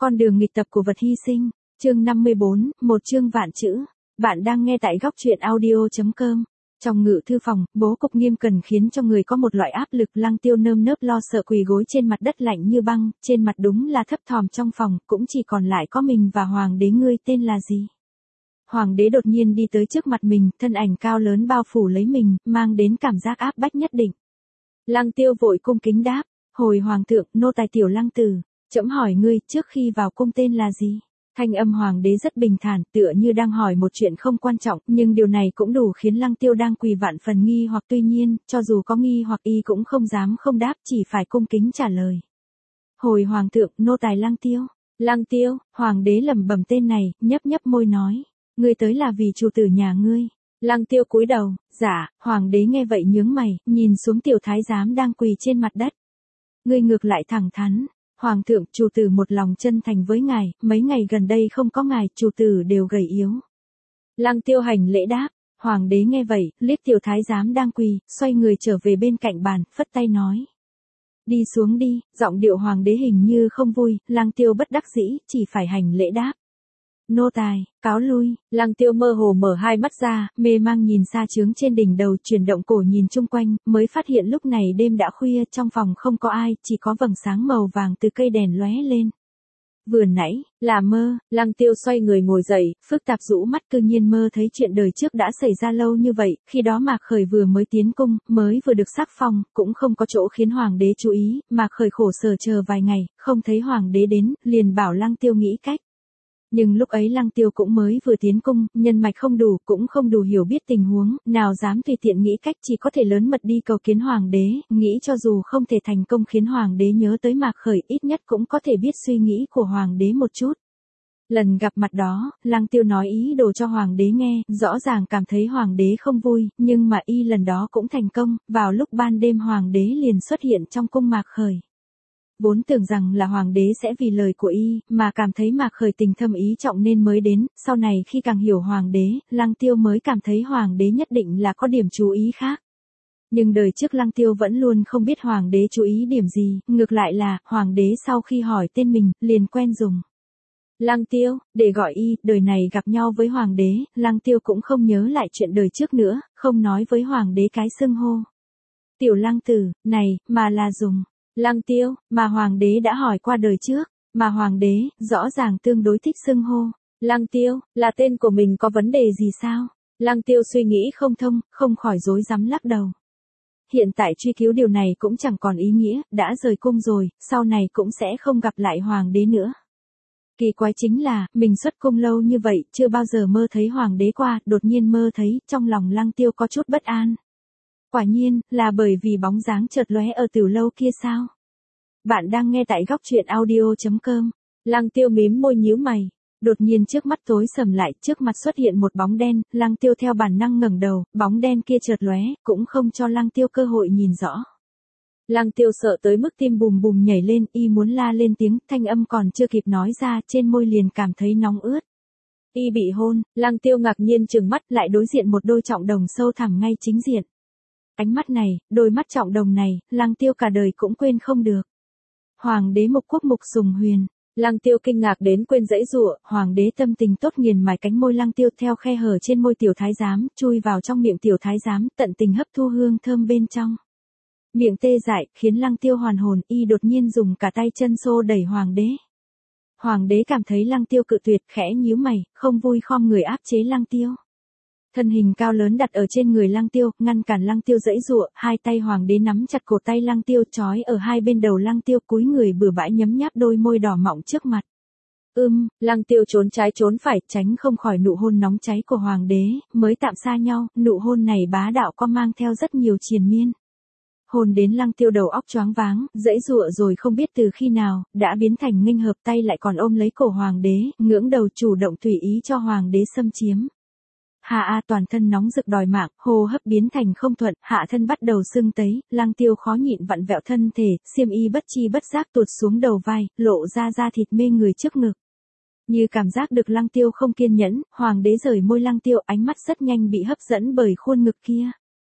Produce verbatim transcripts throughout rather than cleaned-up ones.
Con đường nghịch tập của vật hy sinh, chương năm mươi bốn, một chương vạn chữ. Bạn đang nghe tại góc truyện audio chấm com. Trong ngự thư phòng, bố cục nghiêm cần khiến cho người có một loại áp lực. Lăng Tiêu nơm nớp lo sợ quỳ gối trên mặt đất lạnh như băng, trên mặt đúng là thấp thỏm. Trong phòng cũng chỉ còn lại có mình và hoàng đế. Ngươi tên là gì? Hoàng đế đột nhiên đi tới trước mặt mình, thân ảnh cao lớn bao phủ lấy mình, mang đến cảm giác áp bách nhất định. Lăng Tiêu vội cung kính đáp, hồi hoàng thượng, nô tài Tiểu Lăng Tử. Trẫm hỏi ngươi, trước khi vào cung tên là gì? Thanh âm hoàng đế rất bình thản, tựa như đang hỏi một chuyện không quan trọng, nhưng điều này cũng đủ khiến Lăng Tiêu đang quỳ vạn phần nghi hoặc. Tuy nhiên, cho dù có nghi hoặc y cũng không dám không đáp, chỉ phải cung kính trả lời. Hồi hoàng thượng, nô tài Lăng Tiêu. Lăng Tiêu, hoàng đế lẩm bẩm tên này, nhấp nhấp môi nói, ngươi tới là vì chủ tử nhà ngươi. Lăng Tiêu cúi đầu, dạ. Hoàng đế nghe vậy nhướng mày, nhìn xuống tiểu thái giám đang quỳ trên mặt đất. Ngươi ngược lại thẳng thắn. Hoàng thượng, chủ tử một lòng chân thành với ngài, mấy ngày gần đây không có ngài, chủ tử đều gầy yếu. Lăng Tiêu hành lễ đáp. Hoàng đế nghe vậy, liếc tiểu thái giám đang quỳ, xoay người trở về bên cạnh bàn, phất tay nói. Đi xuống đi. Giọng điệu hoàng đế hình như không vui. Lăng Tiêu bất đắc dĩ, chỉ phải hành lễ đáp. Nô tài, cáo lui. Lăng Tiêu mơ hồ mở hai mắt ra, mê mang nhìn xa chướng trên đỉnh đầu, chuyển động cổ nhìn chung quanh, mới phát hiện lúc này đêm đã khuya, trong phòng không có ai, chỉ có vầng sáng màu vàng từ cây đèn lóe lên. Vừa nãy, là mơ. Lăng Tiêu xoay người ngồi dậy, phức tạp rũ mắt, cư nhiên mơ thấy chuyện đời trước đã xảy ra lâu như vậy. Khi đó Mạc Khởi vừa mới tiến cung, mới vừa được sắc phong, cũng không có chỗ khiến hoàng đế chú ý. Mạc Khởi khổ sở chờ vài ngày, không thấy hoàng đế đến, liền bảo Lăng Tiêu nghĩ cách. Nhưng lúc ấy Lăng Tiêu cũng mới vừa tiến cung, nhân mạch không đủ, cũng không đủ hiểu biết tình huống, nào dám tùy tiện nghĩ cách, chỉ có thể lớn mật đi cầu kiến hoàng đế, nghĩ cho dù không thể thành công khiến hoàng đế nhớ tới Mạc Khởi, ít nhất cũng có thể biết suy nghĩ của hoàng đế một chút. Lần gặp mặt đó, Lăng Tiêu nói ý đồ cho hoàng đế nghe, rõ ràng cảm thấy hoàng đế không vui, nhưng mà y lần đó cũng thành công, vào lúc ban đêm hoàng đế liền xuất hiện trong cung Mạc Khởi. Vốn tưởng rằng là hoàng đế sẽ vì lời của y, mà cảm thấy Mạc Khởi tình thâm ý trọng nên mới đến, sau này khi càng hiểu hoàng đế, Lăng Tiêu mới cảm thấy hoàng đế nhất định là có điểm chú ý khác. Nhưng đời trước Lăng Tiêu vẫn luôn không biết hoàng đế chú ý điểm gì, ngược lại là, hoàng đế sau khi hỏi tên mình, liền quen dùng. Lăng Tiêu, để gọi y, đời này gặp nhau với hoàng đế, Lăng Tiêu cũng không nhớ lại chuyện đời trước nữa, không nói với hoàng đế cái xưng hô. Tiểu Lăng Tử, này, mà là dùng. Lăng Tiêu, mà hoàng đế đã hỏi qua đời trước, mà hoàng đế, rõ ràng tương đối thích xưng hô. Lăng Tiêu, là tên của mình có vấn đề gì sao? Lăng Tiêu suy nghĩ không thông, không khỏi rối rắm lắc đầu. Hiện tại truy cứu điều này cũng chẳng còn ý nghĩa, đã rời cung rồi, sau này cũng sẽ không gặp lại hoàng đế nữa. Kỳ quái chính là, mình xuất cung lâu như vậy, chưa bao giờ mơ thấy hoàng đế qua, đột nhiên mơ thấy, trong lòng Lăng Tiêu có chút bất an. Quả nhiên, là bởi vì bóng dáng chợt lóe ở tiểu lâu kia sao? Bạn đang nghe tại góc truyện audio chấm com. Lăng Tiêu mím môi nhíu mày. Đột nhiên trước mắt tối sầm lại, trước mặt xuất hiện một bóng đen, Lăng Tiêu theo bản năng ngẩng đầu, bóng đen kia chợt lóe, cũng không cho Lăng Tiêu cơ hội nhìn rõ. Lăng Tiêu sợ tới mức tim bùm bùm nhảy lên, y muốn la lên tiếng, thanh âm còn chưa kịp nói ra, trên môi liền cảm thấy nóng ướt. Y bị hôn. Lăng Tiêu ngạc nhiên trừng mắt, lại đối diện một đôi trọng đồng sâu thẳm ngay chính diện. Ánh mắt này, đôi mắt trọng đồng này, Lăng Tiêu cả đời cũng quên không được. Hoàng đế Mục Quốc Mục Sùng Huyền. Lăng Tiêu kinh ngạc đến quên giãy giụa, hoàng đế tâm tình tốt nghiền mài cánh môi Lăng Tiêu theo khe hở trên môi tiểu thái giám, chui vào trong miệng tiểu thái giám, tận tình hấp thu hương thơm bên trong. Miệng tê dại, khiến Lăng Tiêu hoàn hồn, y đột nhiên dùng cả tay chân xô đẩy hoàng đế. Hoàng đế cảm thấy Lăng Tiêu cự tuyệt, khẽ nhíu mày, không vui khom người áp chế Lăng Tiêu. Thân hình cao lớn đặt ở trên người Lăng Tiêu, ngăn cản Lăng Tiêu giãy giụa, hai tay hoàng đế nắm chặt cổ tay Lăng Tiêu, trói ở hai bên đầu Lăng Tiêu, cúi người bừa bãi nhấm nháp đôi môi đỏ mọng trước mặt. Ưm, Lăng Tiêu trốn trái trốn phải, tránh không khỏi nụ hôn nóng cháy của hoàng đế, mới tạm xa nhau, nụ hôn này bá đạo có mang theo rất nhiều triền miên. Hôn đến Lăng Tiêu đầu óc choáng váng, giãy giụa rồi không biết từ khi nào, đã biến thành nghênh hợp, tay lại còn ôm lấy cổ hoàng đế, ngưỡng đầu chủ động tùy ý cho hoàng đế xâm chiếm. Hạ a toàn thân nóng rực đòi mạng, hô hấp biến thành không thuận, hạ thân bắt đầu sưng tấy, Lăng Tiêu khó nhịn vặn vẹo thân thể, xiêm y bất chi bất giác tuột xuống đầu vai, lộ ra da thịt mê người trước ngực. Như cảm giác được Lăng Tiêu không kiên nhẫn, hoàng đế rời môi Lăng Tiêu, ánh mắt rất nhanh bị hấp dẫn bởi khuôn ngực kia.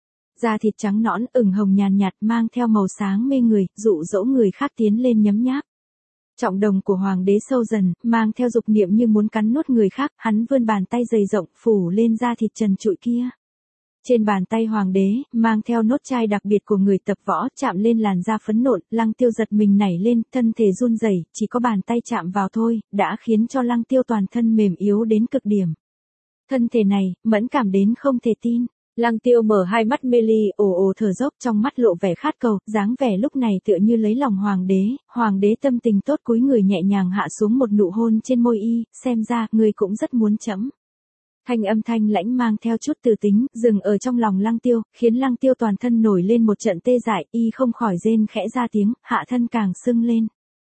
Da thịt trắng nõn, ửng hồng nhàn nhạt mang theo màu sáng mê người, dụ dỗ người khác tiến lên nhấm nháp. Trọng đồng của hoàng đế sâu dần, mang theo dục niệm như muốn cắn nuốt người khác, hắn vươn bàn tay dày rộng phủ lên da thịt trần trụi kia. Trên bàn tay hoàng đế, mang theo nốt chai đặc biệt của người tập võ, chạm lên làn da phấn nộn, Lăng Tiêu giật mình nảy lên, thân thể run rẩy, chỉ có bàn tay chạm vào thôi, đã khiến cho Lăng Tiêu toàn thân mềm yếu đến cực điểm. Thân thể này, mẫn cảm đến không thể tin. Lăng Tiêu mở hai mắt mê ly, ồ ồ thở dốc, trong mắt lộ vẻ khát cầu, dáng vẻ lúc này tựa như lấy lòng hoàng đế, hoàng đế tâm tình tốt cúi người nhẹ nhàng hạ xuống một nụ hôn trên môi y, xem ra, người cũng rất muốn chấm. Thanh âm thanh lãnh mang theo chút từ tính, dừng ở trong lòng Lăng Tiêu, khiến Lăng Tiêu toàn thân nổi lên một trận tê dại, y không khỏi rên khẽ ra tiếng, hạ thân càng sưng lên.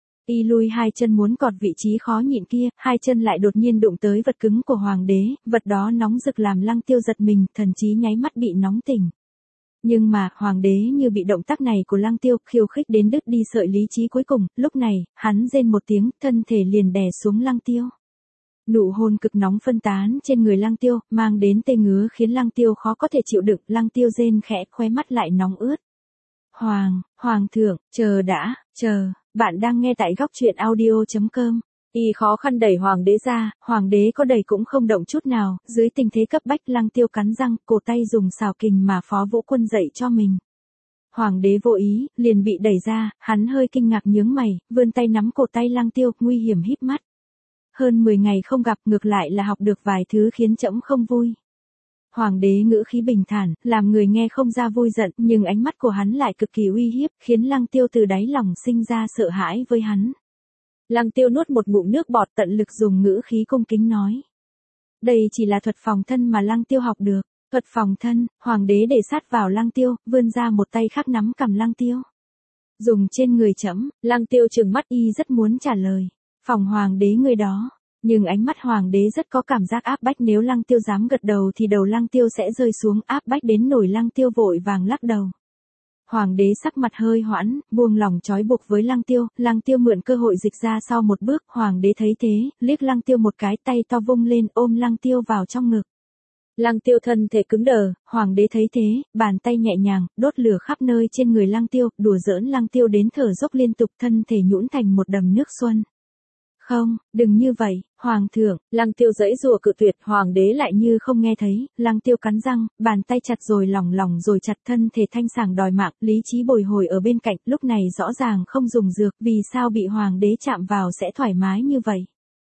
Y lui hai chân muốn cọt vị trí khó nhịn kia, hai chân lại đột nhiên đụng tới vật cứng của hoàng đế, vật đó nóng rực làm Lăng Tiêu giật mình, thần trí nháy mắt bị nóng tỉnh. Nhưng mà, hoàng đế như bị động tác này của Lăng Tiêu, khiêu khích đến đứt đi sợi lý trí cuối cùng, lúc này, hắn rên một tiếng, thân thể liền đè xuống Lăng Tiêu. Nụ hôn cực nóng phân tán trên người Lăng Tiêu, mang đến tê ngứa khiến Lăng Tiêu khó có thể chịu đựng, Lăng Tiêu rên khẽ, khóe mắt lại nóng ướt. Hoàng, hoàng thượng, chờ đã, chờ, bạn đang nghe tại góc truyện audio chấm com. Y khó khăn đẩy hoàng đế ra, hoàng đế có đẩy cũng không động chút nào, dưới tình thế cấp bách Lăng Tiêu cắn răng, cổ tay dùng xào kình mà Phó Vũ Quân dạy cho mình. Hoàng đế vô ý, liền bị đẩy ra, hắn hơi kinh ngạc nhướng mày, vươn tay nắm cổ tay Lăng Tiêu, nguy hiểm híp mắt. Hơn mười ngày không gặp, ngược lại là học được vài thứ khiến trẫm không vui. Hoàng đế ngữ khí bình thản, làm người nghe không ra vui giận, nhưng ánh mắt của hắn lại cực kỳ uy hiếp, khiến Lăng Tiêu từ đáy lòng sinh ra sợ hãi với hắn. Lăng Tiêu nuốt một ngụm nước bọt, tận lực dùng ngữ khí cung kính nói. Đây chỉ là thuật phòng thân mà Lăng Tiêu học được. Thuật phòng thân, hoàng đế để sát vào Lăng Tiêu, vươn ra một tay khác nắm cằm Lăng Tiêu. Dùng trên người trẫm, Lăng Tiêu trừng mắt y rất muốn trả lời. Phòng hoàng đế người đó. Nhưng ánh mắt hoàng đế rất có cảm giác áp bách, nếu Lăng Tiêu dám gật đầu thì đầu Lăng Tiêu sẽ rơi xuống, áp bách đến nổi Lăng Tiêu vội vàng lắc đầu. Hoàng đế sắc mặt hơi hoãn, buông lỏng trói buộc với Lăng Tiêu, Lăng Tiêu mượn cơ hội dịch ra sau một bước, hoàng đế thấy thế, liếc Lăng Tiêu một cái, tay to vung lên ôm Lăng Tiêu vào trong ngực. Lăng Tiêu thân thể cứng đờ, hoàng đế thấy thế, bàn tay nhẹ nhàng, đốt lửa khắp nơi trên người Lăng Tiêu, đùa giỡn Lăng Tiêu đến thở dốc liên tục, thân thể nhũn thành một đầm nước xuân. Không, đừng như vậy, hoàng thượng, Lăng Tiêu giãy giụa cự tuyệt, hoàng đế lại như không nghe thấy, Lăng Tiêu cắn răng, bàn tay chặt rồi lỏng lỏng rồi chặt, thân thể thanh sảng đòi mạng, lý trí bồi hồi ở bên cạnh, lúc này rõ ràng không dùng dược, vì sao bị hoàng đế chạm vào sẽ thoải mái như vậy?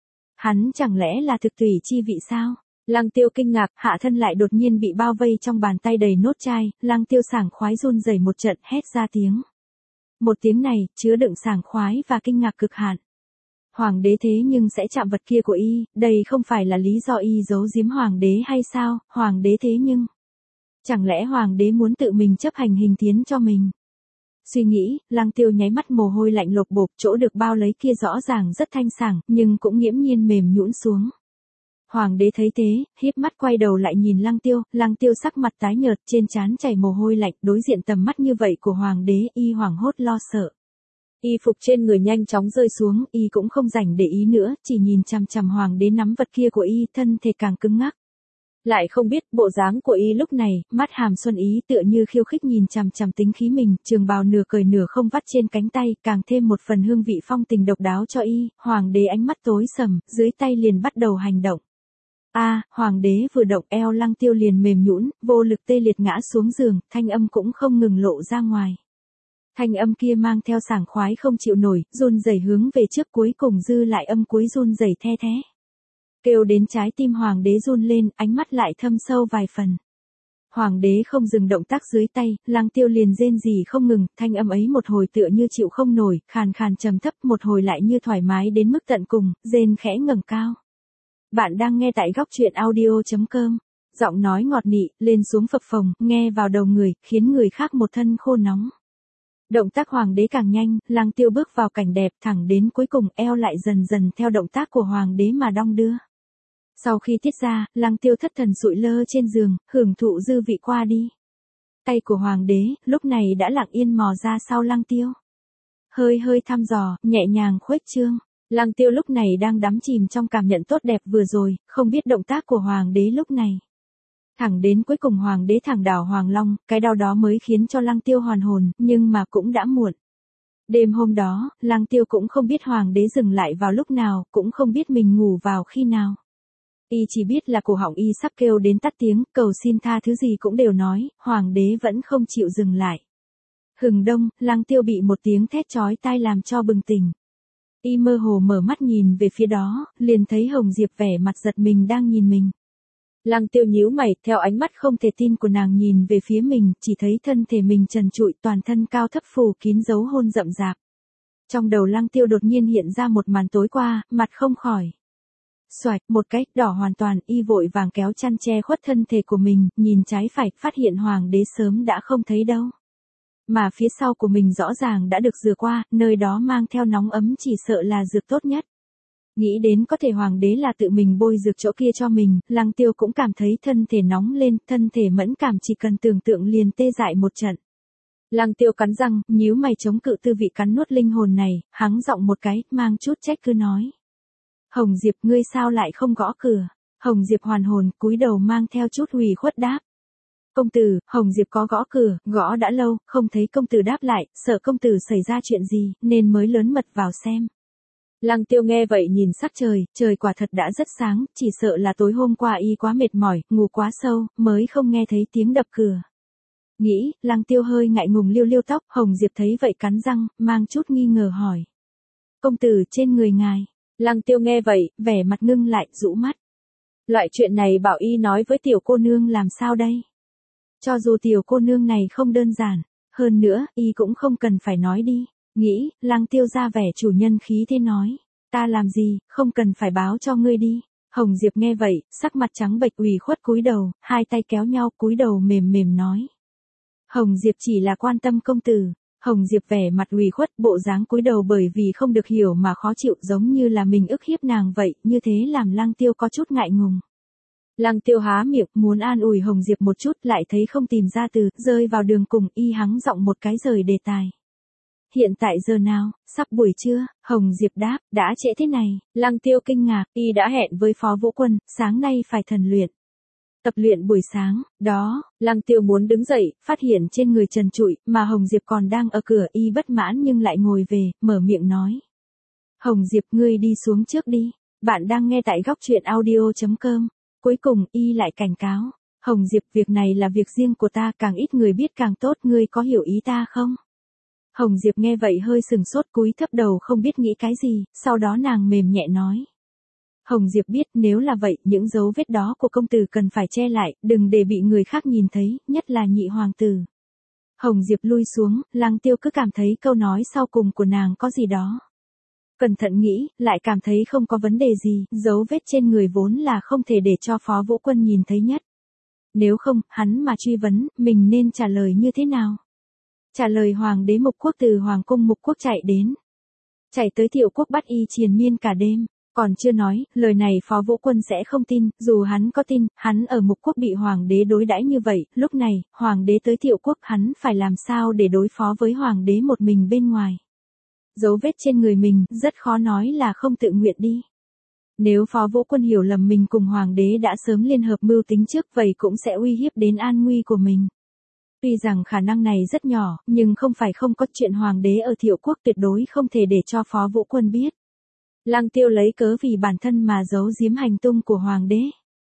Hắn chẳng lẽ là thực tùy chi vị sao? Lăng Tiêu kinh ngạc, hạ thân lại đột nhiên bị bao vây trong bàn tay đầy nốt chai, Lăng Tiêu sảng khoái run rẩy một trận, hét ra tiếng. Một tiếng này, chứa đựng sảng khoái và kinh ngạc cực hạn. Hoàng đế thế nhưng sẽ chạm vật kia của y, đây không phải là lý do y giấu giếm hoàng đế hay sao, hoàng đế thế nhưng. Chẳng lẽ hoàng đế muốn tự mình chấp hành hình tiến cho mình? Suy nghĩ, Lăng Tiêu nháy mắt mồ hôi lạnh lộp bộp, chỗ được bao lấy kia rõ ràng rất thanh sảng, nhưng cũng nghiễm nhiên mềm nhũn xuống. Hoàng đế thấy thế, híp mắt quay đầu lại nhìn Lăng Tiêu, Lăng Tiêu sắc mặt tái nhợt, trên trán chảy mồ hôi lạnh, đối diện tầm mắt như vậy của hoàng đế, y hoảng hốt lo sợ. Y phục trên người nhanh chóng rơi xuống, y cũng không rảnh để ý nữa, chỉ nhìn chằm chằm hoàng đế nắm vật kia của y, thân thể càng cứng ngắc. Lại không biết, bộ dáng của y lúc này, mắt hàm xuân ý tựa như khiêu khích nhìn chằm chằm tính khí mình, trường bào nửa cởi nửa không vắt trên cánh tay, càng thêm một phần hương vị phong tình độc đáo cho y, hoàng đế ánh mắt tối sầm, dưới tay liền bắt đầu hành động. A, à, hoàng đế vừa động eo Lăng Tiêu liền mềm nhũn, vô lực tê liệt ngã xuống giường, thanh âm cũng không ngừng lộ ra ngoài. Thanh âm kia mang theo sảng khoái không chịu nổi, run rẩy hướng về trước, cuối cùng dư lại âm cuối run rẩy the thé. Kêu đến trái tim hoàng đế run lên, ánh mắt lại thâm sâu vài phần. Hoàng đế không dừng động tác dưới tay, Lăng Tiêu liền rên rỉ không ngừng, thanh âm ấy một hồi tựa như chịu không nổi, khàn khàn trầm thấp, một hồi lại như thoải mái đến mức tận cùng, rên khẽ ngẩng cao. Bạn đang nghe tại góc truyện audio chấm com. Giọng nói ngọt nị, lên xuống phập phồng, nghe vào đầu người, khiến người khác một thân khô nóng. Động tác hoàng đế càng nhanh, Lăng Tiêu bước vào cảnh đẹp, thẳng đến cuối cùng eo lại dần dần theo động tác của hoàng đế mà đong đưa. Sau khi tiết ra, Lăng Tiêu thất thần sụi lơ trên giường, hưởng thụ dư vị qua đi. Tay của hoàng đế, lúc này đã lặng yên mò ra sau Lăng Tiêu. Hơi hơi thăm dò, nhẹ nhàng khuếch trương. Lăng Tiêu lúc này đang đắm chìm trong cảm nhận tốt đẹp vừa rồi, không biết động tác của hoàng đế lúc này. Thẳng đến cuối cùng hoàng đế thẳng đảo Hoàng Long, cái đau đó mới khiến cho Lăng Tiêu hoàn hồn, nhưng mà cũng đã muộn. Đêm hôm đó, Lăng Tiêu cũng không biết hoàng đế dừng lại vào lúc nào, cũng không biết mình ngủ vào khi nào. Y chỉ biết là cổ họng y sắp kêu đến tắt tiếng, cầu xin tha thứ gì cũng đều nói, hoàng đế vẫn không chịu dừng lại. Hừng đông, Lăng Tiêu bị một tiếng thét chói tai làm cho bừng tỉnh. Y mơ hồ mở mắt nhìn về phía đó, liền thấy Hồng Diệp vẻ mặt giật mình đang nhìn mình. Lăng Tiêu nhíu mày, theo ánh mắt không thể tin của nàng nhìn về phía mình, chỉ thấy thân thể mình trần trụi, toàn thân cao thấp phủ kín dấu hôn rậm rạp. Trong đầu Lăng Tiêu đột nhiên hiện ra một màn tối qua, mặt không khỏi. Xoạch, một cái, đỏ hoàn toàn, y vội vàng kéo chăn che khuất thân thể của mình, nhìn trái phải, phát hiện hoàng đế sớm đã không thấy đâu. Mà phía sau của mình rõ ràng đã được rửa qua, nơi đó mang theo nóng ấm chỉ sợ là dược tốt nhất. Nghĩ đến có thể hoàng đế là tự mình bôi dược chỗ kia cho mình, Lăng Tiêu cũng cảm thấy thân thể nóng lên, thân thể mẫn cảm chỉ cần tưởng tượng liền tê dại một trận. Lăng Tiêu cắn răng, nhíu mày chống cự tư vị cắn nuốt linh hồn này, hắng giọng một cái, mang chút trách cứ nói. Hồng Diệp, ngươi sao lại không gõ cửa? Hồng Diệp hoàn hồn, cúi đầu mang theo chút ủy khuất đáp. Công tử, Hồng Diệp có gõ cửa, gõ đã lâu, không thấy công tử đáp lại, sợ công tử xảy ra chuyện gì, nên mới lớn mật vào xem. Lăng Tiêu nghe vậy nhìn sắc trời, trời quả thật đã rất sáng, chỉ sợ là tối hôm qua y quá mệt mỏi, ngủ quá sâu, mới không nghe thấy tiếng đập cửa. Nghĩ, Lăng Tiêu hơi ngại ngùng liêu liêu tóc, Hồng Diệp thấy vậy cắn răng, mang chút nghi ngờ hỏi. Công tử trên người ngài. Lăng Tiêu nghe vậy, vẻ mặt ngưng lại, rũ mắt. Loại chuyện này bảo y nói với tiểu cô nương làm sao đây? Cho dù tiểu cô nương này không đơn giản, hơn nữa, y cũng không cần phải nói đi. Nghĩ, Lăng Tiêu ra vẻ chủ nhân khí thế nói. Ta làm gì, không cần phải báo cho ngươi đi. Hồng Diệp nghe vậy, sắc mặt trắng bệch ủy khuất cúi đầu, hai tay kéo nhau cúi đầu mềm mềm nói. Hồng Diệp chỉ là quan tâm công tử. Hồng Diệp vẻ mặt ủy khuất, bộ dáng cúi đầu bởi vì không được hiểu mà khó chịu, giống như là mình ức hiếp nàng vậy, như thế làm Lăng Tiêu có chút ngại ngùng. Lăng Tiêu há miệng, muốn an ủi Hồng Diệp một chút, lại thấy không tìm ra từ, rơi vào đường cùng, y hắng giọng một cái rời đề tài. Hiện tại giờ nào, sắp buổi trưa, Hồng Diệp đáp, đã trễ thế này. Lăng Tiêu kinh ngạc, y đã hẹn với Phó Vũ Quân, sáng nay phải thần luyện. Tập luyện buổi sáng, đó, Lăng Tiêu muốn đứng dậy, phát hiện trên người trần trụi, mà Hồng Diệp còn đang ở cửa, y bất mãn nhưng lại ngồi về, mở miệng nói. Hồng Diệp, ngươi đi xuống trước đi, bạn đang nghe tại góc truyện audio chấm com. Cuối cùng, y lại cảnh cáo. Hồng Diệp, việc này là việc riêng của ta, càng ít người biết càng tốt, ngươi có hiểu ý ta không? Hồng Diệp nghe vậy hơi sừng sốt, cúi thấp đầu không biết nghĩ cái gì, sau đó nàng mềm nhẹ nói. Hồng Diệp biết nếu là vậy, những dấu vết đó của công tử cần phải che lại, đừng để bị người khác nhìn thấy, nhất là nhị hoàng tử. Hồng Diệp lui xuống, Lăng Tiêu cứ cảm thấy câu nói sau cùng của nàng có gì đó. Cẩn thận nghĩ, lại cảm thấy không có vấn đề gì, dấu vết trên người vốn là không thể để cho Phó Vũ Quân nhìn thấy nhất. Nếu không, hắn mà truy vấn, mình nên trả lời như thế nào? Trả lời hoàng đế Mục Quốc từ hoàng cung Mục Quốc chạy đến. Chạy tới Thiệu Quốc bắt y triền miên cả đêm. Còn chưa nói, lời này Phó Vũ Quân sẽ không tin, dù hắn có tin, hắn ở Mục Quốc bị hoàng đế đối đãi như vậy, lúc này, hoàng đế tới Thiệu Quốc hắn phải làm sao để đối phó với hoàng đế một mình bên ngoài. Dấu vết trên người mình, rất khó nói là không tự nguyện đi. Nếu Phó Vũ Quân hiểu lầm mình cùng hoàng đế đã sớm liên hợp mưu tính trước, vậy cũng sẽ uy hiếp đến an nguy của mình. Tuy rằng khả năng này rất nhỏ, nhưng không phải không có, chuyện hoàng đế ở Thiệu Quốc tuyệt đối không thể để cho Phó Vũ Quân biết. Lăng Tiêu lấy cớ vì bản thân mà giấu giếm hành tung của hoàng đế.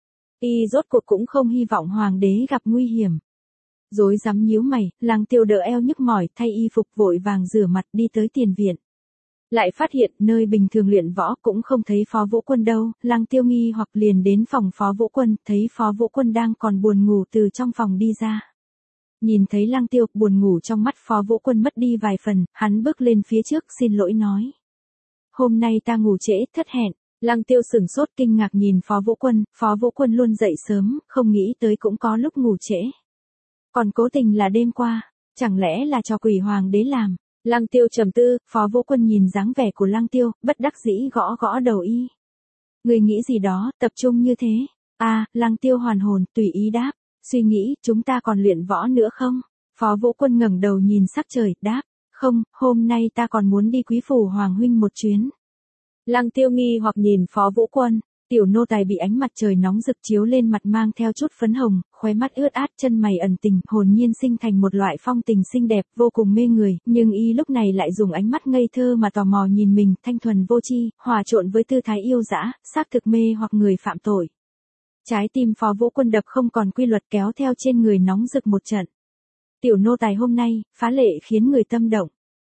Y rốt cuộc cũng không hy vọng hoàng đế gặp nguy hiểm. Rối rắm nhíu mày, Lăng Tiêu đỡ eo nhức mỏi, thay y phục vội vàng rửa mặt đi tới tiền viện. Lại phát hiện nơi bình thường luyện võ cũng không thấy Phó Vũ Quân đâu, Lăng Tiêu nghi hoặc liền đến phòng Phó Vũ Quân, thấy Phó Vũ Quân đang còn buồn ngủ từ trong phòng đi ra. Nhìn thấy Lăng Tiêu, buồn ngủ trong mắt Phó Vũ Quân mất đi vài phần, hắn bước lên phía trước xin lỗi nói. Hôm nay ta ngủ trễ, thất hẹn. Lăng Tiêu sửng sốt kinh ngạc nhìn Phó Vũ Quân, Phó Vũ Quân luôn dậy sớm, không nghĩ tới cũng có lúc ngủ trễ. Còn cố tình là đêm qua, chẳng lẽ là cho quỷ hoàng đế làm. Lăng Tiêu trầm tư, Phó Vũ Quân nhìn dáng vẻ của Lăng Tiêu, bất đắc dĩ gõ gõ đầu y. Người nghĩ gì đó, tập trung như thế. À, Lăng Tiêu hoàn hồn, tùy ý đáp. Suy nghĩ, chúng ta còn luyện võ nữa không? Phó Vũ Quân ngẩng đầu nhìn sắc trời, đáp. Không, hôm nay ta còn muốn đi Quý phủ hoàng huynh một chuyến. Lăng Tiêu nghi hoặc nhìn Phó Vũ Quân, Tiểu nô tài bị ánh mặt trời nóng rực chiếu lên mặt mang theo chút phấn hồng, khóe mắt ướt át, chân mày ẩn tình, hồn nhiên sinh thành một loại phong tình xinh đẹp, vô cùng mê người, nhưng y lúc này lại dùng ánh mắt ngây thơ mà tò mò nhìn mình, thanh thuần vô tri, hòa trộn với tư thái yêu dã, xác thực mê hoặc người phạm tội. Trái tim Phó Vũ Quân đập không còn quy luật kéo theo trên người nóng rực một trận. Tiểu nô tài hôm nay, phá lệ khiến người tâm động.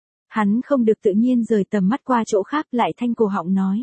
Hắn không được tự nhiên rời tầm mắt qua chỗ khác, lại thanh cổ họng nói.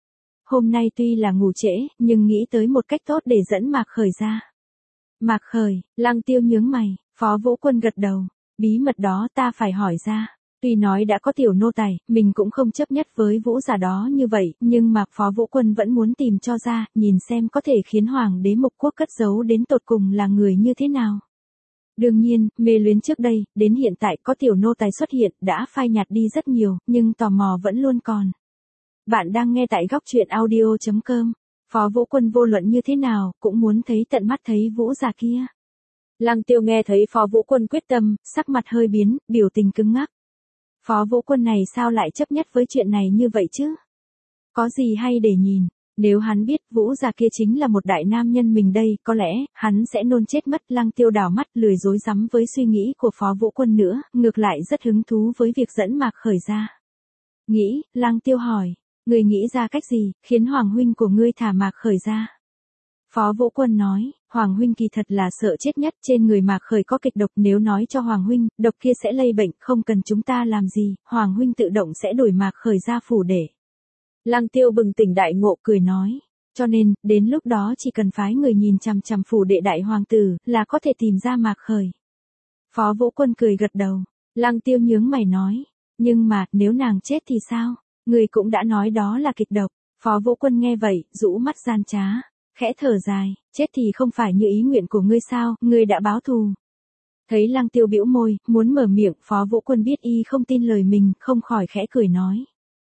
Hôm nay tuy là ngủ trễ, nhưng nghĩ tới một cách tốt để dẫn Mạc Khởi ra. Mạc Khởi, Lăng Tiêu nhướng mày, Phó Vũ Quân gật đầu, bí mật đó ta phải hỏi ra. Tuy nói đã có tiểu nô tài, mình cũng không chấp nhất với vũ giả đó như vậy, nhưng mà Phó Vũ Quân vẫn muốn tìm cho ra, nhìn xem có thể khiến Hoàng đế Mục Quốc cất giấu đến tột cùng là người như thế nào. Đương nhiên, mê luyến trước đây, đến hiện tại có tiểu nô tài xuất hiện đã phai nhạt đi rất nhiều, nhưng tò mò vẫn luôn còn. Bạn đang nghe tại góc truyện audio chấm com. Phó Vũ Quân vô luận như thế nào, cũng muốn thấy tận mắt thấy vũ giả kia. Lăng Tiêu nghe thấy Phó Vũ Quân quyết tâm, sắc mặt hơi biến, biểu tình cứng ngắc. Phó Vũ Quân này sao lại chấp nhất với chuyện này như vậy chứ? Có gì hay để nhìn? Nếu hắn biết vũ giả kia chính là một đại nam nhân mình đây, có lẽ, hắn sẽ nôn chết mất. Lăng Tiêu đảo mắt lười dối rắm với suy nghĩ của Phó Vũ Quân nữa, ngược lại rất hứng thú với việc dẫn Mạc Khởi ra. Nghĩ, Lăng Tiêu hỏi, ngươi nghĩ ra cách gì, khiến Hoàng huynh của ngươi thả Mạc Khởi ra? Phó Vũ Quân nói, Hoàng huynh kỳ thật là sợ chết nhất, trên người Mạc Khởi có kịch độc, nếu nói cho Hoàng huynh, độc kia sẽ lây bệnh, không cần chúng ta làm gì, Hoàng huynh tự động sẽ đuổi Mạc Khởi ra phủ để. Lăng Tiêu bừng tỉnh đại ngộ cười nói, cho nên, đến lúc đó chỉ cần phái người nhìn chằm chằm phủ đệ đại hoàng tử, là có thể tìm ra Mạc Khởi. Phó Vũ Quân cười gật đầu, Lăng Tiêu nhướng mày nói, nhưng mà, nếu nàng chết thì sao? Người cũng đã nói đó là kịch độc. Phó Vũ Quân nghe vậy, rũ mắt gian trá, khẽ thở dài, chết thì không phải như ý nguyện của ngươi sao, ngươi đã báo thù. Thấy Lăng Tiêu bĩu môi, muốn mở miệng, Phó Vũ Quân biết y không tin lời mình, không khỏi khẽ cười nói.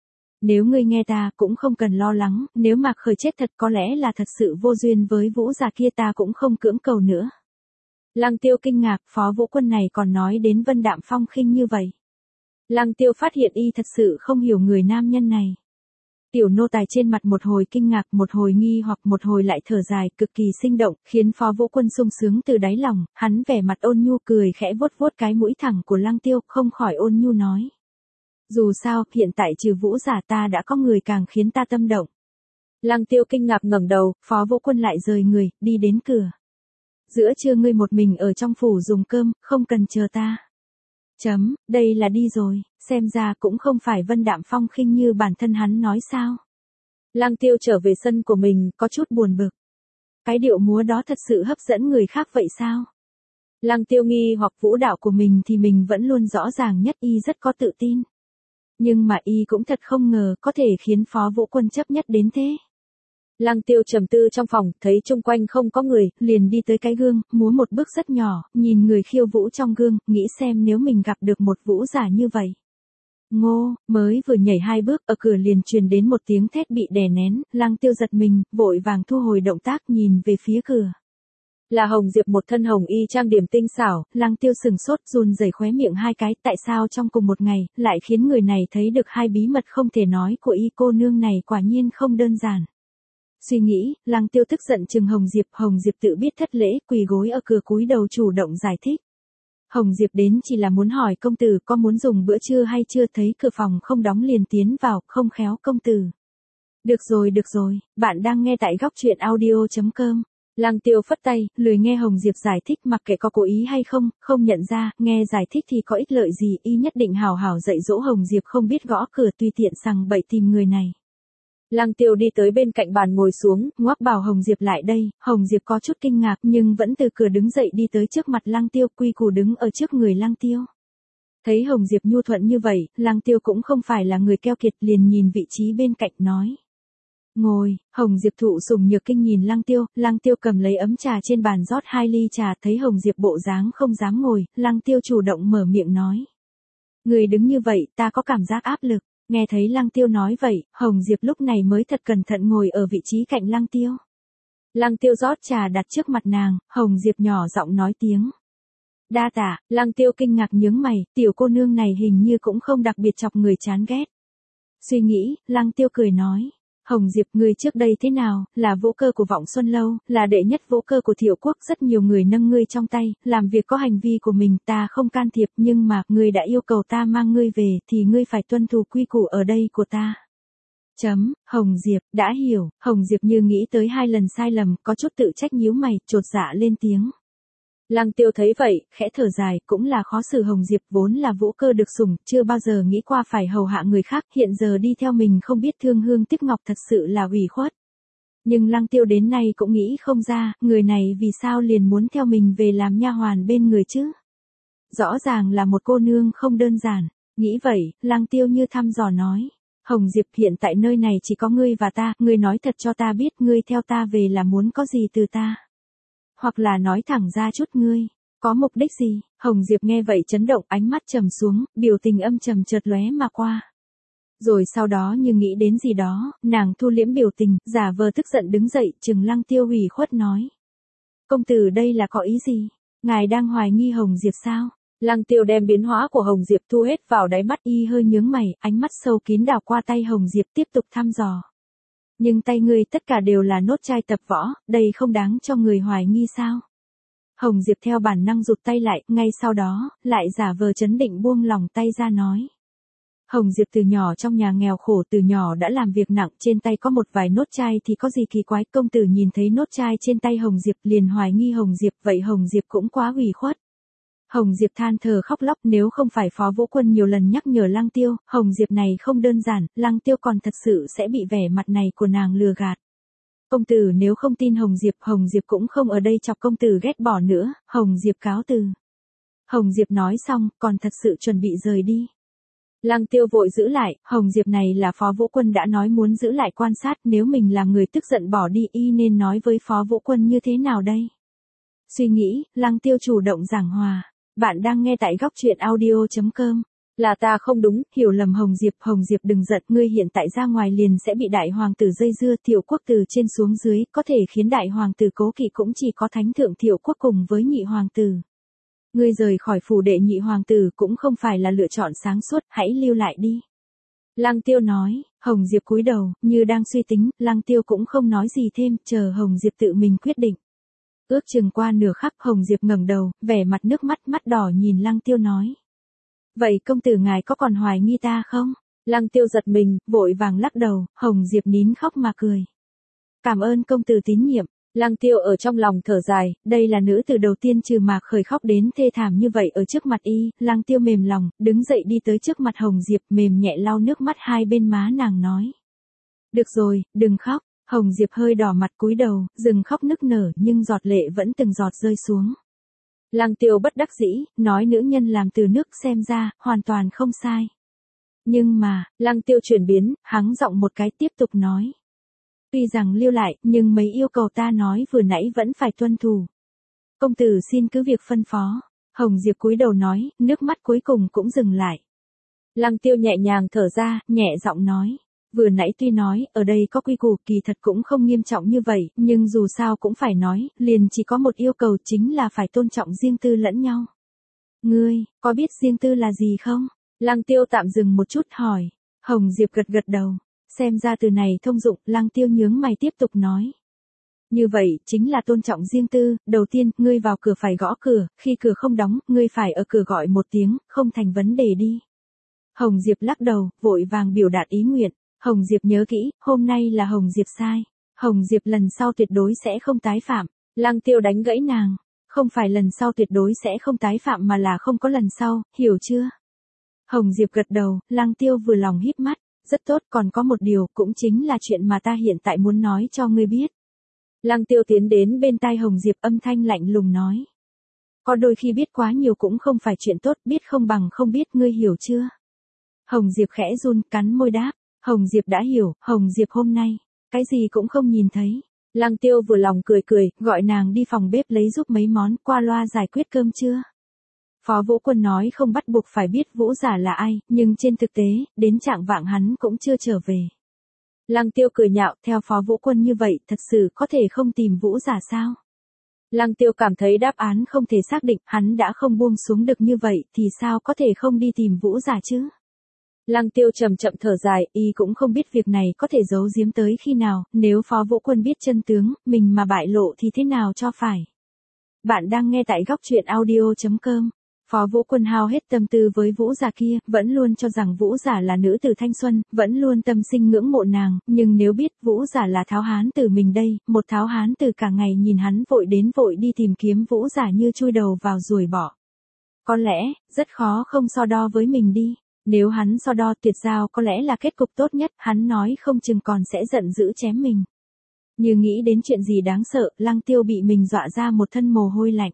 Nếu ngươi nghe ta, cũng không cần lo lắng, nếu Mạc Khởi chết thật có lẽ là thật sự vô duyên với vũ giả kia, ta cũng không cưỡng cầu nữa. Lăng Tiêu kinh ngạc, Phó Vũ Quân này còn nói đến vân đạm phong khinh như vậy. Lăng Tiêu phát hiện y thật sự không hiểu người nam nhân này. Tiểu nô tài trên mặt một hồi kinh ngạc, một hồi nghi hoặc một hồi lại thở dài, cực kỳ sinh động, khiến Phó Vũ Quân sung sướng từ đáy lòng, hắn vẻ mặt ôn nhu cười khẽ vuốt vuốt cái mũi thẳng của Lăng Tiêu, không khỏi ôn nhu nói. Dù sao, hiện tại trừ vũ giả ta đã có người càng khiến ta tâm động. Lăng Tiêu kinh ngạc ngẩng đầu, Phó Vũ Quân lại rời người, đi đến cửa. Giữa trưa ngươi một mình ở trong phủ dùng cơm, không cần chờ ta. Chấm, đây là đi rồi, xem ra cũng không phải vân đạm phong khinh như bản thân hắn nói sao. Lăng Tiêu trở về sân của mình, có chút buồn bực. Cái điệu múa đó thật sự hấp dẫn người khác vậy sao? Lăng Tiêu nghi hoặc vũ đạo của mình thì mình vẫn luôn rõ ràng nhất, y rất có tự tin. Nhưng mà y cũng thật không ngờ có thể khiến Phó Vũ Quân chấp nhất đến thế. Lăng Tiêu trầm tư trong phòng, thấy chung quanh không có người, liền đi tới cái gương, múa một bước rất nhỏ, nhìn người khiêu vũ trong gương, nghĩ xem nếu mình gặp được một vũ giả như vậy. Ngô, mới vừa nhảy hai bước, ở cửa liền truyền đến một tiếng thét bị đè nén, Lăng Tiêu giật mình, vội vàng thu hồi động tác nhìn về phía cửa. Là Hồng Diệp, một thân hồng y trang điểm tinh xảo, Lăng Tiêu sừng sốt run rẩy khóe miệng hai cái, tại sao trong cùng một ngày, lại khiến người này thấy được hai bí mật không thể nói của y, cô nương này quả nhiên không đơn giản. Suy nghĩ, Lăng Tiêu tức giận chừng Hồng Diệp, Hồng Diệp tự biết thất lễ, quỳ gối ở cửa cúi đầu chủ động giải thích. Hồng Diệp đến chỉ là muốn hỏi công tử có muốn dùng bữa trưa hay chưa, thấy cửa phòng không đóng liền tiến vào, không khéo công tử. Được rồi được rồi, bạn đang nghe tại góc truyện audio chấm com. Lăng Tiêu phất tay, lười nghe Hồng Diệp giải thích, mặc kệ có cố ý hay không, không nhận ra, nghe giải thích thì có ích lợi gì, y nhất định hào hào dạy dỗ Hồng Diệp không biết gõ cửa tùy tiện sằng bậy tìm người này. Lăng Tiêu đi tới bên cạnh bàn ngồi xuống, ngoắc bảo Hồng Diệp lại đây, Hồng Diệp có chút kinh ngạc nhưng vẫn từ cửa đứng dậy đi tới trước mặt Lăng Tiêu, quy củ đứng ở trước người Lăng Tiêu. Thấy Hồng Diệp nhu thuận như vậy, Lăng Tiêu cũng không phải là người keo kiệt, liền nhìn vị trí bên cạnh nói. Ngồi, Hồng Diệp thụ sủng nhược kinh nhìn Lăng Tiêu, Lăng Tiêu cầm lấy ấm trà trên bàn rót hai ly trà, thấy Hồng Diệp bộ dáng không dám ngồi, Lăng Tiêu chủ động mở miệng nói. Người đứng như vậy, ta có cảm giác áp lực. Nghe thấy Lăng Tiêu nói vậy, Hồng Diệp lúc này mới thật cẩn thận ngồi ở vị trí cạnh Lăng Tiêu. Lăng Tiêu rót trà đặt trước mặt nàng, Hồng Diệp nhỏ giọng nói tiếng. Đa tạ, Lăng Tiêu kinh ngạc nhướng mày, tiểu cô nương này hình như cũng không đặc biệt chọc người chán ghét. Suy nghĩ, Lăng Tiêu cười nói. Hồng Diệp, ngươi trước đây thế nào, là vũ cơ của Vọng Xuân Lâu, là đệ nhất vũ cơ của Thiệu Quốc, rất nhiều người nâng ngươi trong tay, làm việc có hành vi của mình, ta không can thiệp, nhưng mà, ngươi đã yêu cầu ta mang ngươi về, thì ngươi phải tuân thủ quy củ ở đây của ta. Chấm, Hồng Diệp, đã hiểu, Hồng Diệp như nghĩ tới hai lần sai lầm, có chút tự trách nhíu mày, chột dạ lên tiếng. Lăng Tiêu thấy vậy, khẽ thở dài, cũng là khó xử Hồng Diệp, vốn là vũ cơ được sủng, chưa bao giờ nghĩ qua phải hầu hạ người khác, hiện giờ đi theo mình không biết thương hương tiếc ngọc, thật sự là ủy khuất. Nhưng Lăng Tiêu đến nay cũng nghĩ không ra, người này vì sao liền muốn theo mình về làm nha hoàn bên người chứ? Rõ ràng là một cô nương không đơn giản, nghĩ vậy, Lăng Tiêu như thăm dò nói. Hồng Diệp, hiện tại nơi này chỉ có ngươi và ta, ngươi nói thật cho ta biết, ngươi theo ta về là muốn có gì từ ta? Hoặc là nói thẳng ra chút ngươi, có mục đích gì? Hồng Diệp nghe vậy chấn động, ánh mắt trầm xuống, biểu tình âm trầm chợt lóe mà qua. Rồi sau đó như nghĩ đến gì đó, nàng thu liễm biểu tình, giả vờ tức giận đứng dậy, trừng Lăng Tiêu ủy khuất nói. Công tử đây là có ý gì? Ngài đang hoài nghi Hồng Diệp sao? Lăng Tiêu đem biến hóa của Hồng Diệp thu hết vào đáy mắt, y hơi nhướng mày, ánh mắt sâu kín đảo qua tay Hồng Diệp tiếp tục thăm dò. Nhưng tay ngươi tất cả đều là nốt chai tập võ, đây không đáng cho người hoài nghi sao? Hồng Diệp theo bản năng rụt tay lại, ngay sau đó, lại giả vờ chấn định buông lòng tay ra nói. Hồng Diệp từ nhỏ trong nhà nghèo khổ, từ nhỏ đã làm việc nặng, trên tay có một vài nốt chai thì có gì kỳ quái, công tử nhìn thấy nốt chai trên tay Hồng Diệp liền hoài nghi Hồng Diệp, vậy Hồng Diệp cũng quá ủy khuất. Hồng Diệp than thở khóc lóc, nếu không phải Phó Vũ Quân nhiều lần nhắc nhở Lăng Tiêu, Hồng Diệp này không đơn giản, Lăng Tiêu còn thật sự sẽ bị vẻ mặt này của nàng lừa gạt. Công tử nếu không tin Hồng Diệp, Hồng Diệp cũng không ở đây chọc công tử ghét bỏ nữa, Hồng Diệp cáo từ. Hồng Diệp nói xong, còn thật sự chuẩn bị rời đi. Lăng Tiêu vội giữ lại, Hồng Diệp này là Phó Vũ Quân đã nói muốn giữ lại quan sát, nếu mình làm người tức giận bỏ đi, y nên nói với Phó Vũ Quân như thế nào đây? Suy nghĩ, Lăng Tiêu chủ động giảng hòa. Bạn đang nghe tại góc truyện audio chấm com. Là ta không đúng, hiểu lầm Hồng Diệp, Hồng Diệp đừng giận, ngươi hiện tại ra ngoài liền sẽ bị đại hoàng tử dây dưa, Thiệu Quốc từ trên xuống dưới, có thể khiến đại hoàng tử cố kỵ cũng chỉ có thánh thượng Thiệu Quốc cùng với nhị hoàng tử. Ngươi rời khỏi phủ đệ nhị hoàng tử cũng không phải là lựa chọn sáng suốt, hãy lưu lại đi. Lăng Tiêu nói, Hồng Diệp cúi đầu, như đang suy tính, Lăng Tiêu cũng không nói gì thêm, chờ Hồng Diệp tự mình quyết định. Ước chừng qua nửa khắc, Hồng Diệp ngẩng đầu, vẻ mặt nước mắt mắt đỏ nhìn Lăng Tiêu nói. Vậy công tử ngài có còn hoài nghi ta không? Lăng Tiêu giật mình, vội vàng lắc đầu, Hồng Diệp nín khóc mà cười. Cảm ơn công tử tín nhiệm. Lăng Tiêu ở trong lòng thở dài, đây là nữ tử đầu tiên trừ Mạc Khởi khóc đến thê thảm như vậy ở trước mặt y, Lăng Tiêu mềm lòng, đứng dậy đi tới trước mặt Hồng Diệp, mềm nhẹ lau nước mắt hai bên má nàng nói. Được rồi, đừng khóc. Hồng Diệp hơi đỏ mặt cúi đầu, dừng khóc nức nở nhưng giọt lệ vẫn từng giọt rơi xuống. Lăng Tiêu bất đắc dĩ, nói nữ nhân làm từ nước xem ra, hoàn toàn không sai. Nhưng mà, Lăng Tiêu chuyển biến, hắng giọng một cái tiếp tục nói. Tuy rằng lưu lại, nhưng mấy yêu cầu ta nói vừa nãy vẫn phải tuân thủ. Công tử xin cứ việc phân phó. Hồng Diệp cúi đầu nói, nước mắt cuối cùng cũng dừng lại. Lăng Tiêu nhẹ nhàng thở ra, nhẹ giọng nói. Vừa nãy tuy nói, ở đây có quy củ, kỳ thật cũng không nghiêm trọng như vậy, nhưng dù sao cũng phải nói, liền chỉ có một yêu cầu chính là phải tôn trọng riêng tư lẫn nhau. Ngươi, có biết riêng tư là gì không? Lăng Tiêu tạm dừng một chút hỏi. Hồng Diệp gật gật đầu. Xem ra từ này thông dụng, Lăng Tiêu nhướng mày tiếp tục nói. Như vậy, chính là tôn trọng riêng tư, đầu tiên, ngươi vào cửa phải gõ cửa, khi cửa không đóng, ngươi phải ở cửa gọi một tiếng, không thành vấn đề đi. Hồng Diệp lắc đầu, vội vàng biểu đạt ý nguyện. Hồng Diệp nhớ kỹ, hôm nay là Hồng Diệp sai. Hồng Diệp lần sau tuyệt đối sẽ không tái phạm. Lăng Tiêu đánh gãy nàng. Không phải lần sau tuyệt đối sẽ không tái phạm mà là không có lần sau, hiểu chưa? Hồng Diệp gật đầu, Lăng Tiêu vừa lòng híp mắt. Rất tốt, còn có một điều, cũng chính là chuyện mà ta hiện tại muốn nói cho ngươi biết. Lăng Tiêu tiến đến bên tai Hồng Diệp, âm thanh lạnh lùng nói. Có đôi khi biết quá nhiều cũng không phải chuyện tốt, biết không bằng không biết, ngươi hiểu chưa? Hồng Diệp khẽ run, cắn môi đáp. Hồng Diệp đã hiểu, Hồng Diệp hôm nay, cái gì cũng không nhìn thấy. Lăng Tiêu vừa lòng cười cười, gọi nàng đi phòng bếp lấy giúp mấy món, qua loa giải quyết cơm trưa. Phó Vũ Quân nói không bắt buộc phải biết Vũ giả là ai, nhưng trên thực tế, đến trạng vạng hắn cũng chưa trở về. Lăng Tiêu cười nhạo, theo Phó Vũ Quân như vậy, thật sự có thể không tìm Vũ giả sao? Lăng Tiêu cảm thấy đáp án không thể xác định, hắn đã không buông xuống được như vậy, thì sao có thể không đi tìm Vũ giả chứ? Lăng Tiêu chậm chậm thở dài, y cũng không biết việc này có thể giấu giếm tới khi nào, nếu Phó Vũ Quân biết chân tướng, mình mà bại lộ thì thế nào cho phải. Bạn đang nghe tại góc truyện audio chấm com. Phó Vũ Quân hao hết tâm tư với Vũ Giả kia, vẫn luôn cho rằng Vũ Giả là nữ tử thanh xuân, vẫn luôn tâm sinh ngưỡng mộ nàng, nhưng nếu biết Vũ Giả là Tháo Hán Tử mình đây, một Tháo Hán Tử cả ngày nhìn hắn vội đến vội đi tìm kiếm Vũ Giả như chui đầu vào ruồi bọ. Có lẽ, rất khó không so đo với mình đi. Nếu hắn so đo tuyệt giao có lẽ là kết cục tốt nhất, hắn nói không chừng còn sẽ giận dữ chém mình. Như nghĩ đến chuyện gì đáng sợ, Lăng Tiêu bị mình dọa ra một thân mồ hôi lạnh.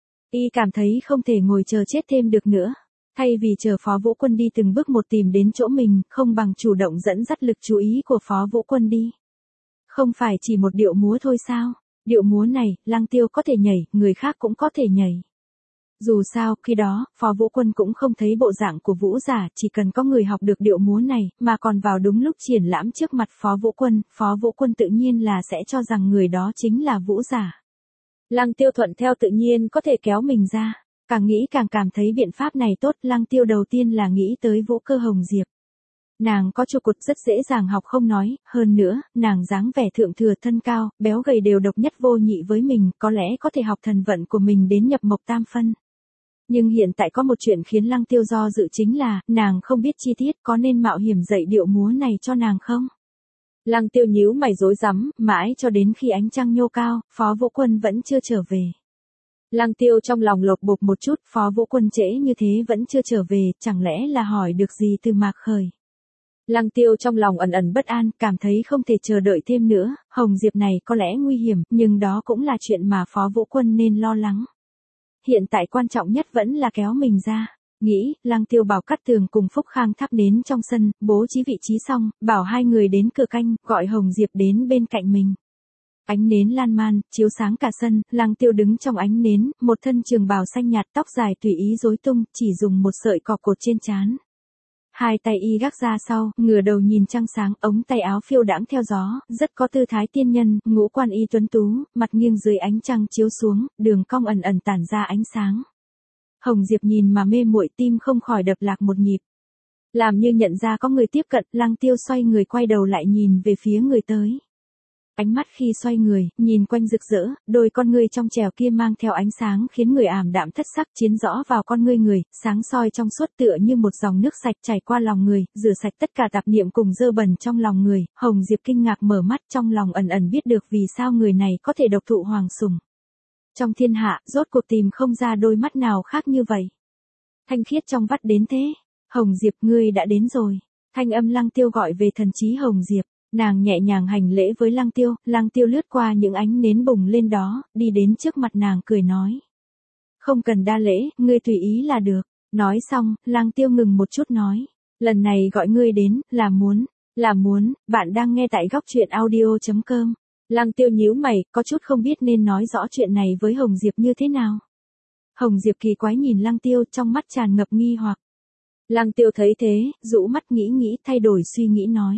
Y cảm thấy không thể ngồi chờ chết thêm được nữa. Thay vì chờ Phó Vũ Quân đi từng bước một tìm đến chỗ mình, không bằng chủ động dẫn dắt lực chú ý của Phó Vũ Quân đi. Không phải chỉ một điệu múa thôi sao? Điệu múa này, Lăng Tiêu có thể nhảy, người khác cũng có thể nhảy. Dù sao, khi đó, Phó Vũ Quân cũng không thấy bộ dạng của Vũ Giả, chỉ cần có người học được điệu múa này, mà còn vào đúng lúc triển lãm trước mặt Phó Vũ Quân, Phó Vũ Quân tự nhiên là sẽ cho rằng người đó chính là Vũ Giả. Lăng Tiêu thuận theo tự nhiên có thể kéo mình ra, càng nghĩ càng cảm thấy biện pháp này tốt, Lăng Tiêu đầu tiên là nghĩ tới Vũ Cơ Hồng Diệp. Nàng có trụ cột rất dễ dàng học không nói, hơn nữa, nàng dáng vẻ thượng thừa thân cao, béo gầy đều độc nhất vô nhị với mình, có lẽ có thể học thần vận của mình đến nhập mộc tam phân. Nhưng hiện tại có một chuyện khiến Lăng Tiêu do dự chính là, nàng không biết chi tiết, có nên mạo hiểm dạy điệu múa này cho nàng không? Lăng Tiêu nhíu mày rối rắm, mãi cho đến khi ánh trăng nhô cao, Phó Vũ Quân vẫn chưa trở về. Lăng Tiêu trong lòng lột bột một chút, Phó Vũ Quân trễ như thế vẫn chưa trở về, chẳng lẽ là hỏi được gì từ Mạc Khởi. Lăng Tiêu trong lòng ẩn ẩn bất an, cảm thấy không thể chờ đợi thêm nữa, Hồng Diệp này có lẽ nguy hiểm, nhưng đó cũng là chuyện mà Phó Vũ Quân nên lo lắng. Hiện tại quan trọng nhất vẫn là kéo mình ra. Nghĩ, Lăng Tiêu bảo Cát Tường cùng Phúc Khang thắp nến trong sân, bố trí vị trí xong, bảo hai người đến cửa canh, gọi Hồng Diệp đến bên cạnh mình. Ánh nến lan man, chiếu sáng cả sân, Lăng Tiêu đứng trong ánh nến, một thân trường bào xanh nhạt, tóc dài tùy ý rối tung, chỉ dùng một sợi cỏ cột trên trán. Hai tay y gác ra sau, ngửa đầu nhìn trăng sáng, ống tay áo phiêu đãng theo gió, rất có tư thái tiên nhân, ngũ quan y tuấn tú, mặt nghiêng dưới ánh trăng chiếu xuống, đường cong ẩn ẩn tản ra ánh sáng. Hồng Diệp nhìn mà mê muội, tim không khỏi đập lạc một nhịp. Làm như nhận ra có người tiếp cận, Lăng Tiêu xoay người quay đầu lại nhìn về phía người tới. Ánh mắt khi xoay người, nhìn quanh rực rỡ, đôi con ngươi trong trẻo kia mang theo ánh sáng khiến người ảm đạm thất sắc chiếu rõ vào con ngươi người, sáng soi trong suốt tựa như một dòng nước sạch chảy qua lòng người, rửa sạch tất cả tạp niệm cùng dơ bẩn trong lòng người. Hồng Diệp kinh ngạc mở mắt, trong lòng ẩn ẩn biết được vì sao người này có thể độc thụ hoàng sủng. Trong thiên hạ, rốt cuộc tìm không ra đôi mắt nào khác như vậy. Thanh khiết trong vắt đến thế. Hồng Diệp, ngươi đã đến rồi. Thanh âm Lăng Tiêu gọi về thần trí Hồng Diệp. Nàng nhẹ nhàng hành lễ với Lăng Tiêu, Lăng Tiêu lướt qua những ánh nến bùng lên đó, đi đến trước mặt nàng cười nói. Không cần đa lễ, ngươi tùy ý là được. Nói xong, Lăng Tiêu ngừng một chút nói. Lần này gọi ngươi đến, là muốn, là muốn, bạn đang nghe tại góc truyện audio chấm com. Lăng Tiêu nhíu mày, có chút không biết nên nói rõ chuyện này với Hồng Diệp như thế nào. Hồng Diệp kỳ quái nhìn Lăng Tiêu, trong mắt tràn ngập nghi hoặc. Lăng Tiêu thấy thế, rũ mắt nghĩ nghĩ, thay đổi suy nghĩ nói.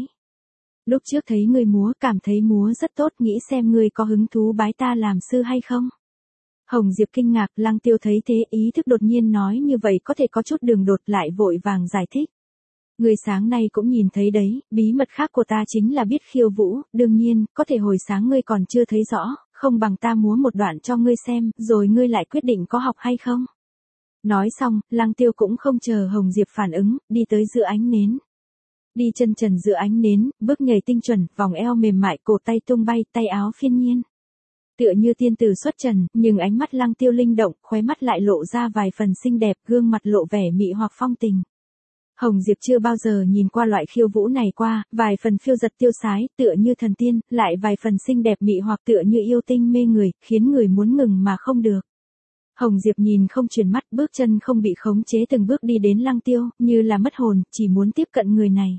Lúc trước thấy ngươi múa, cảm thấy múa rất tốt, nghĩ xem ngươi có hứng thú bái ta làm sư hay không. Hồng Diệp kinh ngạc, Lăng Tiêu thấy thế, ý thức đột nhiên nói như vậy có thể có chút đường đột, lại vội vàng giải thích. Ngươi sáng nay cũng nhìn thấy đấy, bí mật khác của ta chính là biết khiêu vũ, đương nhiên, có thể hồi sáng ngươi còn chưa thấy rõ, không bằng ta múa một đoạn cho ngươi xem, rồi ngươi lại quyết định có học hay không. Nói xong, Lăng Tiêu cũng không chờ Hồng Diệp phản ứng, đi tới giữa ánh nến. Đi chân trần giữa ánh nến, bước nhảy tinh chuẩn, vòng eo mềm mại, cổ tay tung bay, tay áo phiên nhiên. Tựa như tiên tử xuất trần, nhưng ánh mắt Lăng Tiêu linh động, khóe mắt lại lộ ra vài phần xinh đẹp, gương mặt lộ vẻ mị hoặc phong tình. Hồng Diệp chưa bao giờ nhìn qua loại khiêu vũ này qua, vài phần phiêu giật tiêu sái, tựa như thần tiên, lại vài phần xinh đẹp mị hoặc tựa như yêu tinh mê người, khiến người muốn ngừng mà không được. Hồng Diệp nhìn không chuyển mắt, bước chân không bị khống chế từng bước đi đến Lăng Tiêu, như là mất hồn, chỉ muốn tiếp cận người này.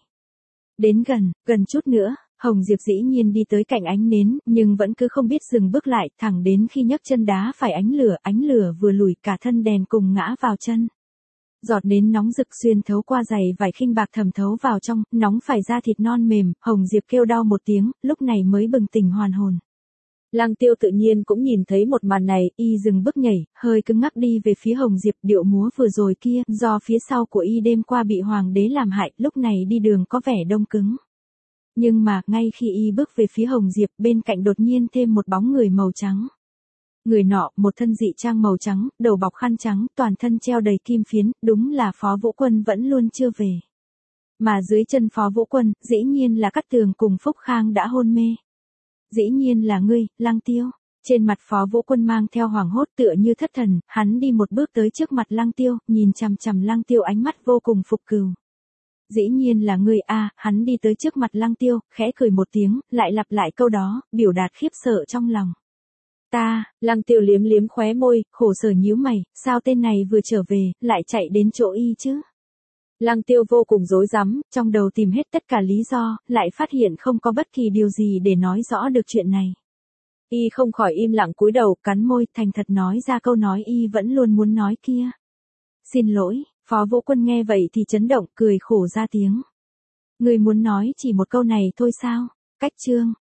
Đến gần, gần chút nữa, Hồng Diệp dĩ nhiên đi tới cạnh ánh nến, nhưng vẫn cứ không biết dừng bước lại, thẳng đến khi nhấc chân đá phải ánh lửa, ánh lửa vừa lùi cả thân đèn cùng ngã vào chân. Giọt nến nóng rực xuyên thấu qua giày vải khinh bạc thẩm thấu vào trong, nóng phải da thịt non mềm, Hồng Diệp kêu đau một tiếng, lúc này mới bừng tỉnh hoàn hồn. Lăng Tiêu tự nhiên cũng nhìn thấy một màn này, y dừng bước nhảy, hơi cứng ngắc đi về phía Hồng Diệp. Điệu múa vừa rồi kia, do phía sau của y đêm qua bị hoàng đế làm hại, lúc này đi đường có vẻ đông cứng. Nhưng mà, ngay khi y bước về phía Hồng Diệp, bên cạnh đột nhiên thêm một bóng người màu trắng. Người nọ, một thân dị trang màu trắng, đầu bọc khăn trắng, toàn thân treo đầy kim phiến, đúng là Phó Vũ Quân vẫn luôn chưa về. Mà dưới chân Phó Vũ Quân, dĩ nhiên là Cát Tường cùng Phúc Khang đã hôn mê. Dĩ nhiên là ngươi, Lăng Tiêu. Trên mặt Phó Vũ Quân mang theo hoảng hốt tựa như thất thần, hắn đi một bước tới trước mặt Lăng Tiêu, nhìn chằm chằm Lăng Tiêu ánh mắt vô cùng phục cừu. Dĩ nhiên là ngươi a, hắn đi tới trước mặt Lăng Tiêu, khẽ cười một tiếng, lại lặp lại câu đó, biểu đạt khiếp sợ trong lòng. Ta, Lăng Tiêu liếm liếm khóe môi, khổ sở nhíu mày, sao tên này vừa trở về, lại chạy đến chỗ y chứ? Lăng Tiêu vô cùng rối rắm, trong đầu tìm hết tất cả lý do, lại phát hiện không có bất kỳ điều gì để nói rõ được chuyện này. Y không khỏi im lặng cúi đầu, cắn môi, thành thật nói ra câu nói y vẫn luôn muốn nói kia. Xin lỗi, Phó Vũ Quân nghe vậy thì chấn động, cười khổ ra tiếng. Người muốn nói chỉ một câu này thôi sao? Cách chương.